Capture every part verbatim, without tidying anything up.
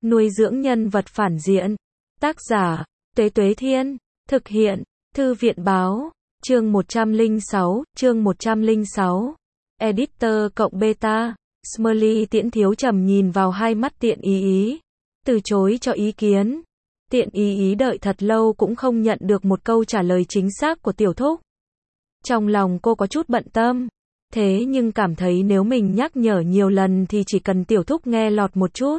Nuôi dưỡng nhân vật phản diện. Tác giả, Tuế Tuế Thiên. Thực hiện, Thư viện Báo. Chương một trăm lẻ sáu, chương một trăm lẻ sáu. Editor cộng beta. Smiley Tiễn Thiếu trầm nhìn vào hai mắt Tiện Ý Ý. Từ chối cho ý kiến. Tiện Ý Ý đợi thật lâu cũng không nhận được một câu trả lời chính xác của Tiểu Thúc. Trong lòng cô có chút bận tâm. Thế nhưng cảm thấy nếu mình nhắc nhở nhiều lần thì chỉ cần Tiểu Thúc nghe lọt một chút.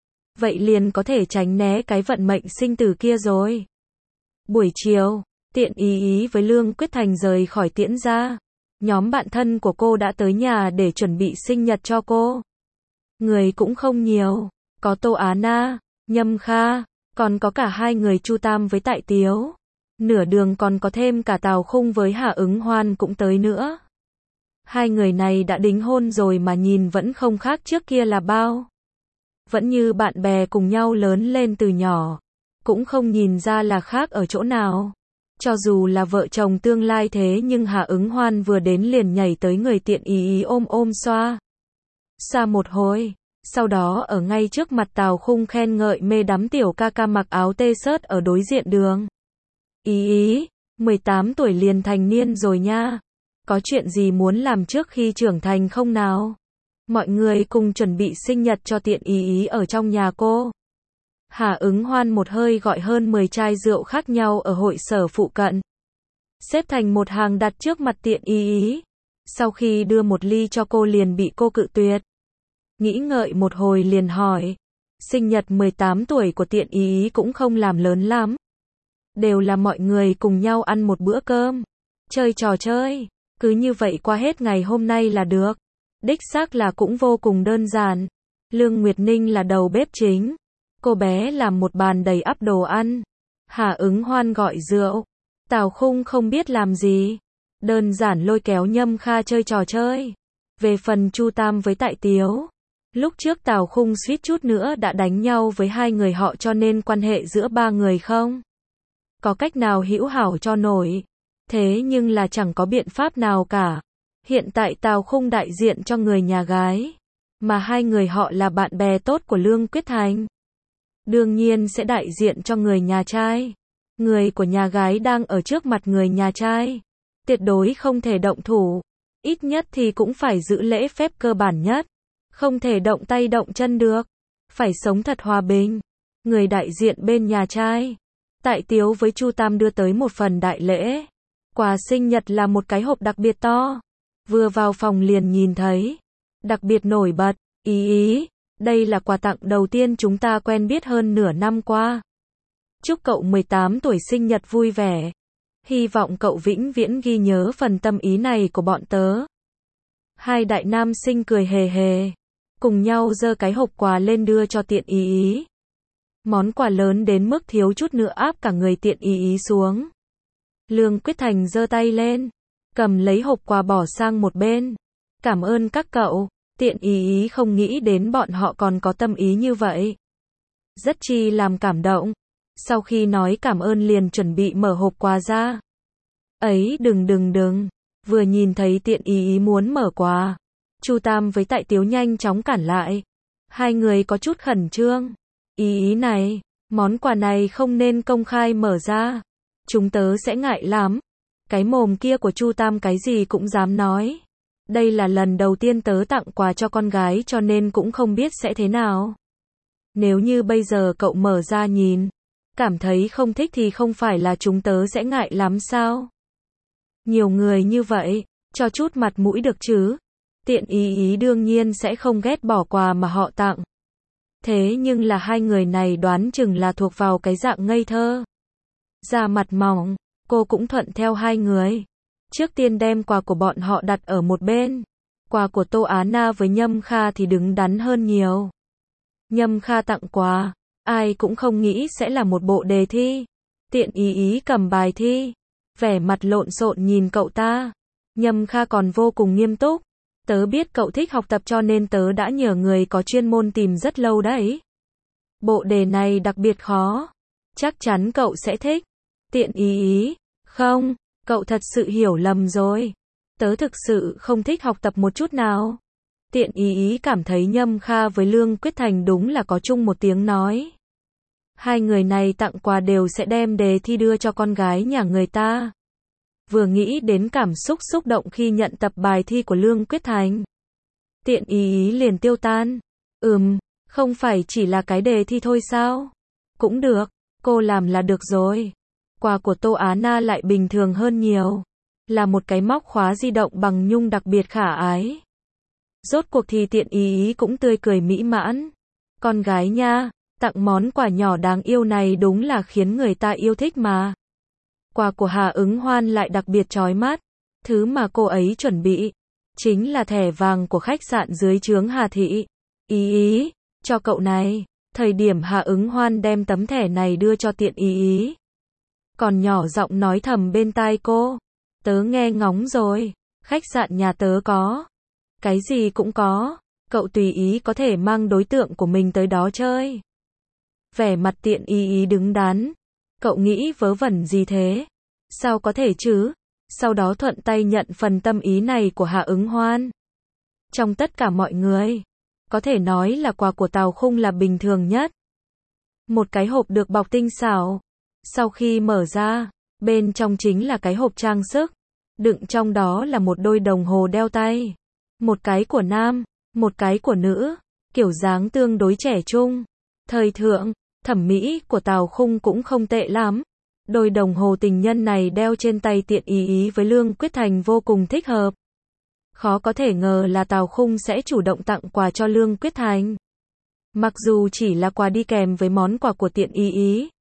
Vậy liền có thể tránh né cái vận mệnh sinh tử kia rồi. Buổi chiều, Tiện Ý Ý với Lương Quyết Thành rời khỏi Tiễn gia. Nhóm bạn thân của cô đã tới nhà để chuẩn bị sinh nhật cho cô. Người cũng không nhiều, có Tô Á Na, Nhâm Kha, còn có cả hai người Chu Tam với Tại Tiếu. Nửa đường còn có thêm cả Tào Khung với Hà Ứng Hoan cũng tới nữa. Hai người này đã đính hôn rồi mà nhìn vẫn không khác trước kia là bao. Vẫn như bạn bè cùng nhau lớn lên từ nhỏ. Cũng không nhìn ra là khác ở chỗ nào. Cho dù là vợ chồng tương lai thế nhưng Hà Ứng Hoan vừa đến liền nhảy tới người Tiện Ý Ý ôm ôm xoa. Xa một hồi. Sau đó ở ngay trước mặt Tào Khung khen ngợi mê đắm tiểu ca ca mặc áo t-shirt ở đối diện đường. Ý Ý, mười tám tuổi liền thành niên rồi nha. Có chuyện gì muốn làm trước khi trưởng thành không nào? Mọi người cùng chuẩn bị sinh nhật cho Tiện Ý Ý ở trong nhà cô. Hà Ứng Hoan một hơi gọi hơn mười chai rượu khác nhau ở hội sở phụ cận. Xếp thành một hàng đặt trước mặt Tiện Ý Ý. Sau khi đưa một ly cho cô liền bị cô cự tuyệt. Nghĩ ngợi một hồi liền hỏi. Sinh nhật mười tám tuổi của Tiện Ý Ý cũng không làm lớn lắm. Đều là mọi người cùng nhau ăn một bữa cơm. Chơi trò chơi. Cứ như vậy qua hết ngày hôm nay là được. Đích xác là cũng vô cùng đơn giản. Lương Nguyệt Ninh là đầu bếp chính. Cô bé làm một bàn đầy ắp đồ ăn. Hà Ứng Hoan gọi rượu. Tào Khung không biết làm gì. Đơn giản lôi kéo Nhâm Kha chơi trò chơi. Về phần Chu Tam với Tại Tiếu. Lúc trước Tào Khung suýt chút nữa đã đánh nhau với hai người họ cho nên quan hệ giữa ba người không có cách nào hữu hảo cho nổi. Thế nhưng là chẳng có biện pháp nào cả. Hiện tại Tào Khung đại diện cho người nhà gái. Mà hai người họ là bạn bè tốt của Lương Quyết Thành. Đương nhiên sẽ đại diện cho người nhà trai. Người của nhà gái đang ở trước mặt người nhà trai. Tuyệt đối không thể động thủ. Ít nhất thì cũng phải giữ lễ phép cơ bản nhất. Không thể động tay động chân được. Phải sống thật hòa bình. Người đại diện bên nhà trai. Tại Tiếu với Chu Tam đưa tới một phần đại lễ. Quà sinh nhật là một cái hộp đặc biệt to. Vừa vào phòng liền nhìn thấy. Đặc biệt nổi bật. Ý Ý, đây là quà tặng đầu tiên chúng ta quen biết hơn nửa năm qua. Chúc cậu mười tám tuổi sinh nhật vui vẻ. Hy vọng cậu vĩnh viễn ghi nhớ phần tâm ý này của bọn tớ. Hai đại nam sinh cười hề hề. Cùng nhau giơ cái hộp quà lên đưa cho Tiện Ý Ý. Món quà lớn đến mức thiếu chút nữa áp cả người Tiện Ý Ý xuống. Lương Quyết Thành giơ tay lên. Cầm lấy hộp quà bỏ sang một bên. Cảm ơn các cậu. Tiện Ý Ý không nghĩ đến bọn họ còn có tâm ý như vậy. Rất chi làm cảm động. Sau khi nói cảm ơn liền chuẩn bị mở hộp quà ra. Ấy đừng đừng đừng. Vừa nhìn thấy Tiện Ý Ý muốn mở quà. Chu Tam với Tại Tiếu nhanh chóng cản lại. Hai người có chút khẩn trương. Ý Ý này, món quà này không nên công khai mở ra. Chúng tớ sẽ ngại lắm. Cái mồm kia của Chu Tam cái gì cũng dám nói. Đây là lần đầu tiên tớ tặng quà cho con gái cho nên cũng không biết sẽ thế nào. Nếu như bây giờ cậu mở ra nhìn, cảm thấy không thích thì không phải là chúng tớ sẽ ngại lắm sao? Nhiều người như vậy, cho chút mặt mũi được chứ. Tiện Ý Ý đương nhiên sẽ không ghét bỏ quà mà họ tặng. Thế nhưng là hai người này đoán chừng là thuộc vào cái dạng ngây thơ. Da mặt mỏng, cô cũng thuận theo hai người. Trước tiên đem quà của bọn họ đặt ở một bên. Quà của Tô Á Na với Nhâm Kha thì đứng đắn hơn nhiều. Nhâm Kha tặng quà, ai cũng không nghĩ sẽ là một bộ đề thi. Tiện Ý Ý cầm bài thi, vẻ mặt lộn xộn nhìn cậu ta. Nhâm Kha còn vô cùng nghiêm túc. Tớ biết cậu thích học tập cho nên tớ đã nhờ người có chuyên môn tìm rất lâu đấy. Bộ đề này đặc biệt khó. Chắc chắn cậu sẽ thích. Tiện Ý Ý, không, cậu thật sự hiểu lầm rồi. Tớ thực sự không thích học tập một chút nào. Tiện ý ý cảm thấy Nhâm Kha với Lương Quyết Thành đúng là có chung một tiếng nói. Hai người này tặng quà đều sẽ đem đề thi đưa cho con gái nhà người ta. Vừa nghĩ đến cảm xúc xúc động khi nhận tập bài thi của Lương Quyết Thành, Tiện ý ý liền tiêu tan. Ừm, không phải chỉ là cái đề thi thôi sao? Cũng được, cô làm là được rồi. Quà của Tô Á Na lại bình thường hơn nhiều. Là một cái móc khóa di động bằng nhung đặc biệt khả ái. Rốt cuộc thì Tiện ý ý cũng tươi cười mỹ mãn. Con gái nha, tặng món quà nhỏ đáng yêu này đúng là khiến người ta yêu thích mà. Quà của Hà Ứng Hoan lại đặc biệt chói mắt. Thứ mà cô ấy chuẩn bị chính là thẻ vàng của khách sạn dưới trướng Hà Thị. Ý ý, cho cậu này. Thời điểm Hà Ứng Hoan đem tấm thẻ này đưa cho Tiện ý ý, còn nhỏ giọng nói thầm bên tai cô. Tớ nghe ngóng rồi, khách sạn nhà tớ có. Cái gì cũng có, cậu tùy ý có thể mang đối tượng của mình tới đó chơi. Vẻ mặt Tiện ý ý đứng đắn. Cậu nghĩ vớ vẩn gì thế? Sao có thể chứ? Sau đó thuận tay nhận phần tâm ý này của Hà Ứng Hoan. Trong tất cả mọi người, có thể nói là quà của Tào Khung là bình thường nhất. Một cái hộp được bọc tinh xảo. Sau khi mở ra, bên trong chính là cái hộp trang sức. Đựng trong đó là một đôi đồng hồ đeo tay. Một cái của nam, một cái của nữ. Kiểu dáng tương đối trẻ trung. Thời thượng, thẩm mỹ của Tào Khung cũng không tệ lắm. Đôi đồng hồ tình nhân này đeo trên tay Tiện ý ý với Lương Quyết Thành vô cùng thích hợp. Khó có thể ngờ là Tào Khung sẽ chủ động tặng quà cho Lương Quyết Thành. Mặc dù chỉ là quà đi kèm với món quà của Tiện ý ý.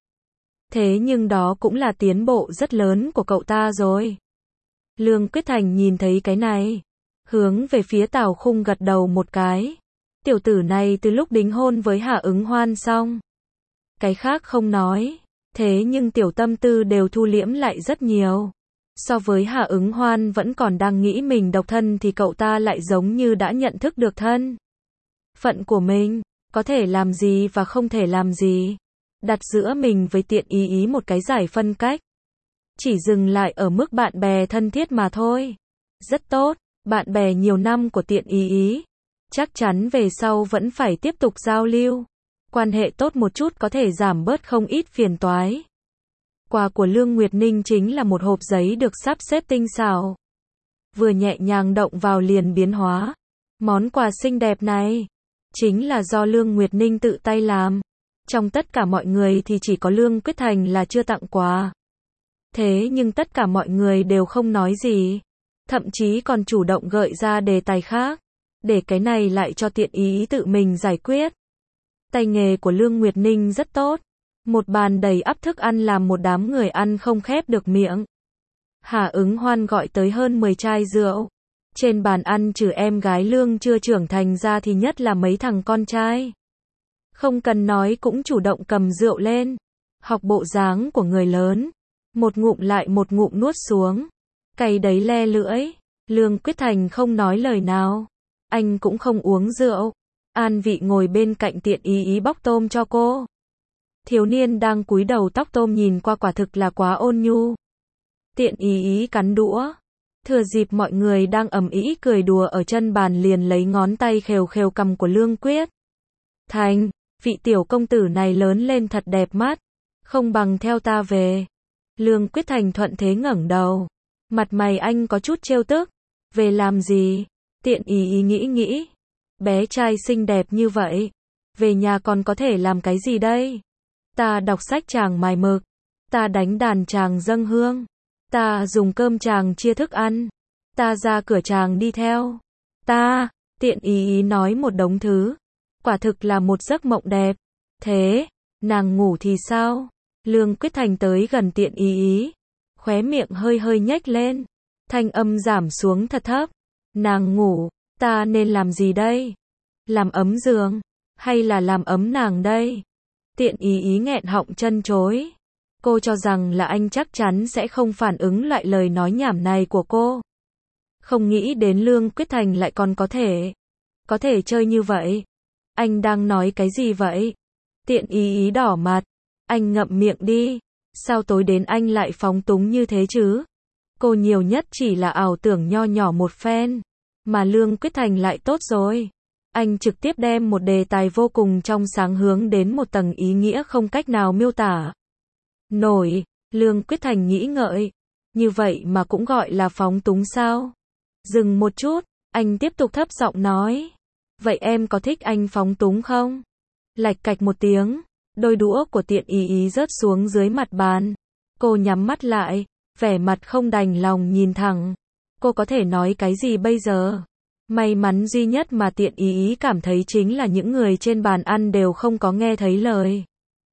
Thế nhưng đó cũng là tiến bộ rất lớn của cậu ta rồi. Lương Quyết Thành nhìn thấy cái này, hướng về phía Tào Khung gật đầu một cái. Tiểu tử này từ lúc đính hôn với Hà Ứng Hoan xong, cái khác không nói, thế nhưng tiểu tâm tư đều thu liễm lại rất nhiều. So với Hà Ứng Hoan vẫn còn đang nghĩ mình độc thân thì cậu ta lại giống như đã nhận thức được thân phận của mình, có thể làm gì và không thể làm gì. Đặt giữa mình với Tiện ý ý một cái giải phân cách. Chỉ dừng lại ở mức bạn bè thân thiết mà thôi. Rất tốt, bạn bè nhiều năm của Tiện ý ý. Chắc chắn về sau vẫn phải tiếp tục giao lưu. Quan hệ tốt một chút có thể giảm bớt không ít phiền toái. Quà của Lương Nguyệt Ninh chính là một hộp giấy được sắp xếp tinh xảo. Vừa nhẹ nhàng động vào liền biến hóa. Món quà xinh đẹp này chính là do Lương Nguyệt Ninh tự tay làm. Trong tất cả mọi người thì chỉ có Lương Quyết Thành là chưa tặng quà. Thế nhưng tất cả mọi người đều không nói gì. Thậm chí còn chủ động gợi ra đề tài khác. Để cái này lại cho Tiện ý tự mình giải quyết. Tay nghề của Lương Nguyệt Ninh rất tốt. Một bàn đầy ắp thức ăn làm một đám người ăn không khép được miệng. Hà Ứng Hoan gọi tới hơn mười chai rượu. Trên bàn ăn trừ em gái Lương chưa trưởng thành ra thì nhất là mấy thằng con trai. Không cần nói cũng chủ động cầm rượu lên. Học bộ dáng của người lớn. Một ngụm lại một ngụm nuốt xuống. Cay đấy le lưỡi. Lương Quyết Thành không nói lời nào. Anh cũng không uống rượu. An vị ngồi bên cạnh Tiện ý ý bóc tôm cho cô. Thiếu niên đang cúi đầu tóc tôm nhìn qua quả thực là quá ôn nhu. Tiện ý ý cắn đũa. Thừa dịp mọi người đang ầm ĩ cười đùa ở chân bàn liền lấy ngón tay khều khều cằm của Lương Quyết Thành. Vị tiểu công tử này lớn lên thật đẹp mắt. Không bằng theo ta về. Lương Quyết Thành thuận thế ngẩng đầu. Mặt mày anh có chút trêu tức. Về làm gì? Tiện ý ý nghĩ nghĩ. Bé trai xinh đẹp như vậy. Về nhà còn có thể làm cái gì đây? Ta đọc sách chàng mài mực. Ta đánh đàn chàng dâng hương. Ta dùng cơm chàng chia thức ăn. Ta ra cửa chàng đi theo. Ta, Tiện ý ý nói một đống thứ. Quả thực là một giấc mộng đẹp. Thế, nàng ngủ thì sao? Lương Quyết Thành tới gần Tiện ý ý. Khóe miệng hơi hơi nhếch lên. Thanh âm giảm xuống thật thấp. Nàng ngủ, ta nên làm gì đây? Làm ấm giường, hay là làm ấm nàng đây? Tiện ý ý nghẹn họng chân chối. Cô cho rằng là anh chắc chắn sẽ không phản ứng lại lời nói nhảm này của cô. Không nghĩ đến Lương Quyết Thành lại còn có thể. Có thể chơi như vậy. Anh đang nói cái gì vậy? Tiện ý ý đỏ mặt. Anh ngậm miệng đi. Sao tối đến anh lại phóng túng như thế chứ? Cô nhiều nhất chỉ là ảo tưởng nho nhỏ một phen. Mà Lương Quyết Thành lại tốt rồi. Anh trực tiếp đem một đề tài vô cùng trong sáng hướng đến một tầng ý nghĩa không cách nào miêu tả nổi. Lương Quyết Thành nghĩ ngợi. Như vậy mà cũng gọi là phóng túng sao? Dừng một chút, anh tiếp tục thấp giọng nói. Vậy em có thích anh phóng túng không? Lạch cạch một tiếng, đôi đũa của Tiện Ý Ý rớt xuống dưới mặt bàn. Cô nhắm mắt lại, vẻ mặt không đành lòng nhìn thẳng. Cô có thể nói cái gì bây giờ? May mắn duy nhất mà Tiện Ý Ý cảm thấy chính là những người trên bàn ăn đều không có nghe thấy lời.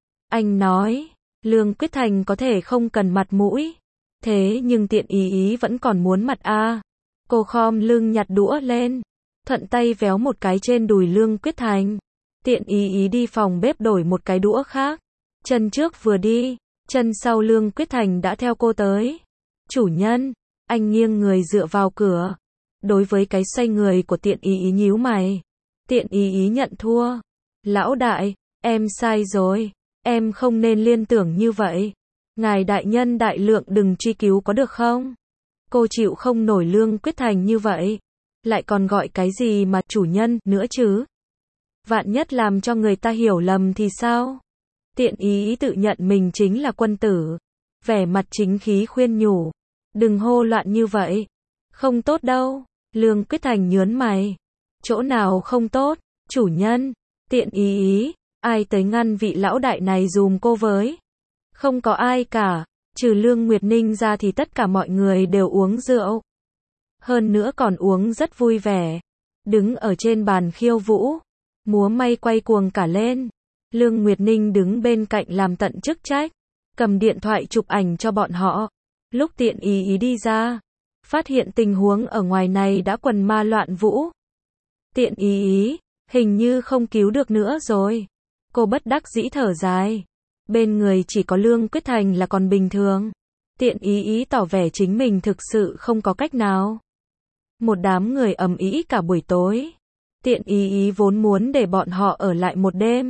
Anh nói, Lương Quyết Thành có thể không cần mặt mũi. Thế nhưng Tiện Ý Ý vẫn còn muốn mặt a. Cô khom lưng nhặt đũa lên, thuận tay véo một cái trên đùi Lương Quyết Thành. Tiện Ý Ý đi phòng bếp đổi một cái đũa khác. Chân trước vừa đi, chân sau Lương Quyết Thành đã theo cô tới. Chủ nhân, anh nghiêng người dựa vào cửa. Đối với cái xoay người của Tiện Ý Ý nhíu mày. Tiện Ý Ý nhận thua. Lão đại, em sai rồi. Em không nên liên tưởng như vậy. Ngài đại nhân đại lượng đừng truy cứu có được không? Cô chịu không nổi Lương Quyết Thành như vậy. Lại còn gọi cái gì mà chủ nhân nữa chứ? Vạn nhất làm cho người ta hiểu lầm thì sao? Tiện Ý Ý tự nhận mình chính là quân tử. Vẻ mặt chính khí khuyên nhủ. Đừng hô loạn như vậy. Không tốt đâu. Lương Quyết Thành nhớn mày. Chỗ nào không tốt? Chủ nhân. Tiện Ý Ý. Ai tới ngăn vị lão đại này dùm cô với? Không có ai cả. Trừ Lương Nguyệt Ninh ra thì tất cả mọi người đều uống rượu. Hơn nữa còn uống rất vui vẻ. Đứng ở trên bàn khiêu vũ. Múa may quay cuồng cả lên. Lương Nguyệt Ninh đứng bên cạnh làm tận chức trách. Cầm điện thoại chụp ảnh cho bọn họ. Lúc Tiện Ý Ý đi ra. Phát hiện tình huống ở ngoài này đã quần ma loạn vũ. Tiện Ý Ý. Hình như không cứu được nữa rồi. Cô bất đắc dĩ thở dài. Bên người chỉ có Lương Quyết Thành là còn bình thường. Tiện Ý Ý tỏ vẻ chính mình thực sự không có cách nào. Một đám người ầm ĩ cả buổi tối. Tiện Ý Ý vốn muốn để bọn họ ở lại một đêm.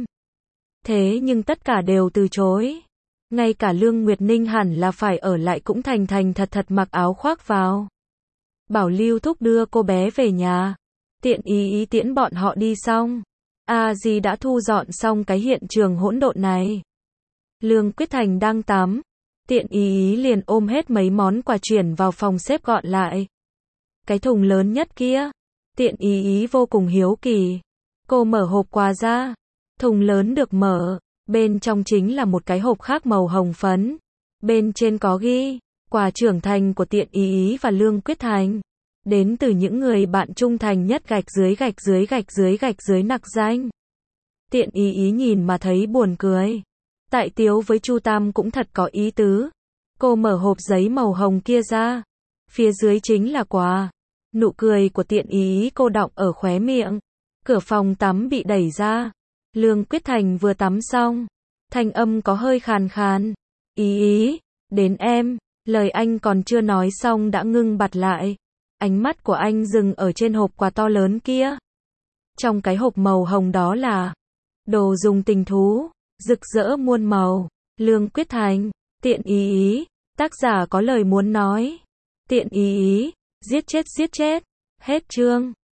Thế nhưng tất cả đều từ chối. Ngay cả Lương Nguyệt Ninh hẳn là phải ở lại cũng thành thành thật thật mặc áo khoác vào. Bảo Lưu Thúc đưa cô bé về nhà. Tiện Ý Ý tiễn bọn họ đi xong. A Di đã thu dọn xong cái hiện trường hỗn độn này. Lương Quyết Thành đang tắm. Tiện Ý Ý liền ôm hết mấy món quà chuyển vào phòng xếp gọn lại. Cái thùng lớn nhất kia. Tiện Ý Ý vô cùng hiếu kỳ. Cô mở hộp quà ra. Thùng lớn được mở. Bên trong chính là một cái hộp khác màu hồng phấn. Bên trên có ghi. Quà trưởng thành của Tiện Ý Ý và Lương Quyết Thành. Đến từ những người bạn trung thành nhất gạch dưới gạch dưới gạch dưới gạch dưới nặc danh. Tiện Ý Ý nhìn mà thấy buồn cười. Tại Tiếu với Chu Tam cũng thật có ý tứ. Cô mở hộp giấy màu hồng kia ra. Phía dưới chính là quà. Nụ cười của Tiện Ý Ý cô đọng ở khóe miệng. Cửa phòng tắm bị đẩy ra. Lương Quyết Thành vừa tắm xong. Thanh âm có hơi khàn khàn. Ý Ý, đến em. Lời anh còn chưa nói xong đã ngưng bặt lại. Ánh mắt của anh dừng ở trên hộp quà to lớn kia. Trong cái hộp màu hồng đó là đồ dùng tình thú, rực rỡ muôn màu. Lương Quyết Thành, Tiện Ý Ý, tác giả có lời muốn nói. Tiện Ý Ý, giết chết giết chết. Hết chương.